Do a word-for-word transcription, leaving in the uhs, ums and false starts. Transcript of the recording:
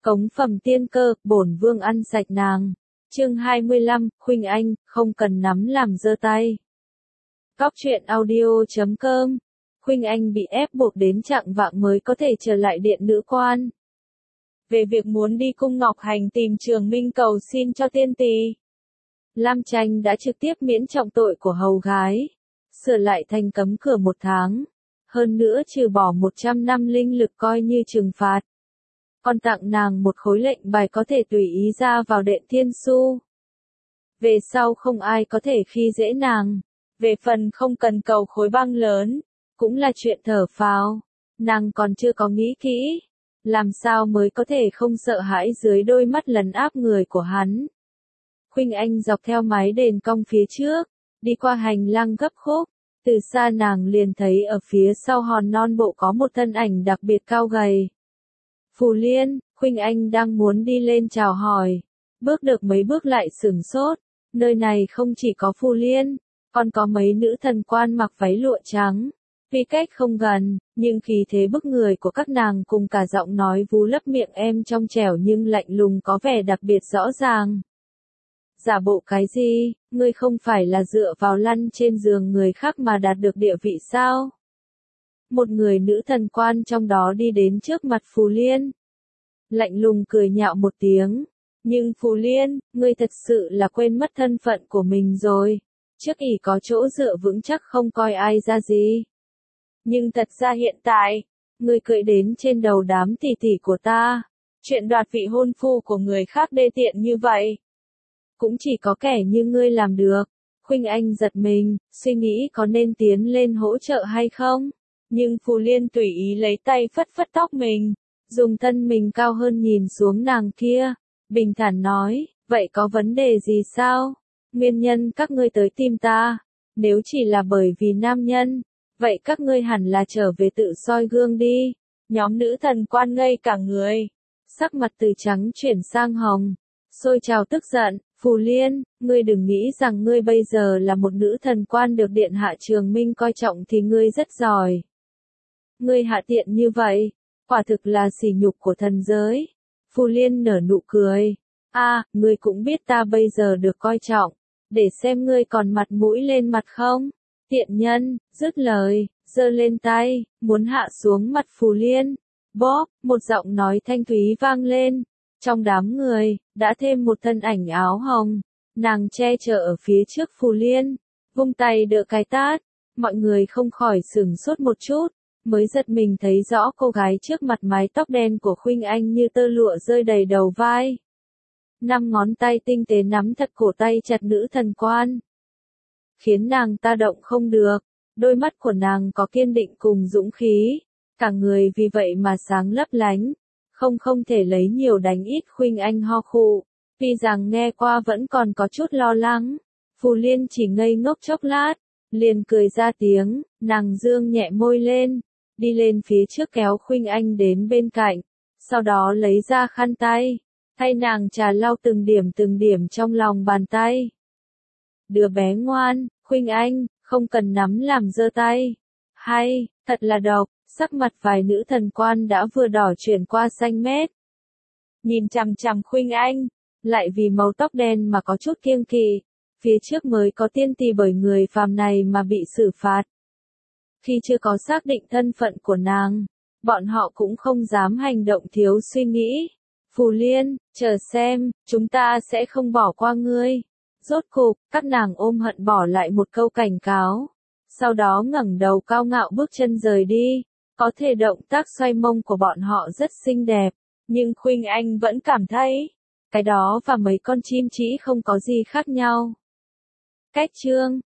Cống phẩm tiên cơ, bổn vương ăn sạch nàng. Chương hai mươi lăm, Khuynh Anh, không cần nắm làm giơ tay. Cóc truyện audio chấm com. Khuynh Anh bị ép buộc đến chạng vạng mới có thể trở lại điện nữ quan. Về việc muốn đi cung Ngọc Hành tìm Trường Minh cầu xin cho tiên tỳ, Lam Tranh đã trực tiếp miễn trọng tội của hầu gái, sửa lại thành cấm cửa một tháng. Hơn nữa trừ bỏ một trăm năm linh lực coi như trừng phạt. Còn tặng nàng một khối lệnh bài có thể tùy ý ra vào Điện Thiên Su. Về sau không ai có thể khi dễ nàng. Về phần không cần cầu khối băng lớn, cũng là chuyện thở phào. Nàng còn chưa có nghĩ kỹ, làm sao mới có thể không sợ hãi dưới đôi mắt lấn áp người của hắn. Khuynh Anh dọc theo mái đền cong phía trước, đi qua hành lang gấp khúc, từ xa nàng liền thấy ở phía sau hòn non bộ có một thân ảnh đặc biệt cao gầy. Phù Liên, Khuynh Anh đang muốn đi lên chào hỏi, bước được mấy bước lại sửng sốt, nơi này không chỉ có Phù Liên, còn có mấy nữ thần quan mặc váy lụa trắng. Vì cách không gần, nhưng khí thế bức người của các nàng cùng cả giọng nói vú lấp miệng em trong trẻo nhưng lạnh lùng có vẻ đặc biệt rõ ràng. Giả bộ cái gì, ngươi không phải là dựa vào lăn trên giường người khác mà đạt được địa vị sao? Một người nữ thần quan trong đó đi đến trước mặt Phù Liên. Lạnh lùng cười nhạo một tiếng. Nhưng Phù Liên, ngươi thật sự là quên mất thân phận của mình rồi. Trước ỷ có chỗ dựa vững chắc không coi ai ra gì. Nhưng thật ra hiện tại, ngươi cười đến trên đầu đám tỷ tỷ của ta. Chuyện đoạt vị hôn phu của người khác đê tiện như vậy. Cũng chỉ có kẻ như ngươi làm được. Khuynh Anh giật mình, suy nghĩ có nên tiến lên hỗ trợ hay không? Nhưng Phù Liên tùy ý lấy tay phất phất tóc mình, dùng thân mình cao hơn nhìn xuống nàng kia, bình thản nói, vậy có vấn đề gì sao? Nguyên nhân các ngươi tới tìm ta, nếu chỉ là bởi vì nam nhân, vậy các ngươi hẳn là trở về tự soi gương đi. Nhóm nữ thần quan ngây cả người, sắc mặt từ trắng chuyển sang hồng, sôi trào tức giận. Phù Liên, ngươi đừng nghĩ rằng ngươi bây giờ là một nữ thần quan được Điện Hạ Trường Minh coi trọng thì ngươi rất giỏi. Ngươi hạ tiện như vậy, quả thực là sỉ nhục của thần giới. Phù Liên nở nụ cười. A, à, ngươi cũng biết ta bây giờ được coi trọng, để xem ngươi còn mặt mũi lên mặt không? Tiện nhân, dứt lời, giơ lên tay, muốn hạ xuống mặt Phù Liên. Bóp, một giọng nói thanh thúy vang lên. Trong đám người, đã thêm một thân ảnh áo hồng, nàng che chở ở phía trước Phù Liên, vung tay đỡ cái tát, mọi người không khỏi sửng sốt một chút, mới giật mình thấy rõ cô gái trước mặt mái tóc đen của Khuynh Anh như tơ lụa rơi đầy đầu vai. Năm ngón tay tinh tế nắm thật cổ tay chặt nữ thần quan, khiến nàng ta động không được, đôi mắt của nàng có kiên định cùng dũng khí, cả người vì vậy mà sáng lấp lánh. Không không thể lấy nhiều đánh ít. Khuynh Anh ho khụ, tuy rằng nghe qua vẫn còn có chút lo lắng. Phù Liên chỉ ngây ngốc chốc lát, liền cười ra tiếng, nàng dương nhẹ môi lên, đi lên phía trước kéo Khuynh Anh đến bên cạnh, sau đó lấy ra khăn tay, thay nàng trà lau từng điểm từng điểm trong lòng bàn tay. Đứa bé ngoan, Khuynh Anh, không cần nắm làm giơ tay. Hay, thật là độc. Sắc mặt vài nữ thần quan đã vừa đỏ chuyển qua xanh mét. Nhìn chằm chằm Khuynh Anh, lại vì màu tóc đen mà có chút kiêng kỵ, phía trước mới có tiên tỳ bởi người phàm này mà bị xử phạt. Khi chưa có xác định thân phận của nàng, bọn họ cũng không dám hành động thiếu suy nghĩ. Phù Liên, chờ xem, chúng ta sẽ không bỏ qua ngươi. Rốt cục, các nàng ôm hận bỏ lại một câu cảnh cáo. Sau đó ngẩng đầu cao ngạo bước chân rời đi. Có thể động tác xoay mông của bọn họ rất xinh đẹp, nhưng Khuynh Anh vẫn cảm thấy, cái đó và mấy con chim chỉ không có gì khác nhau. Cách chương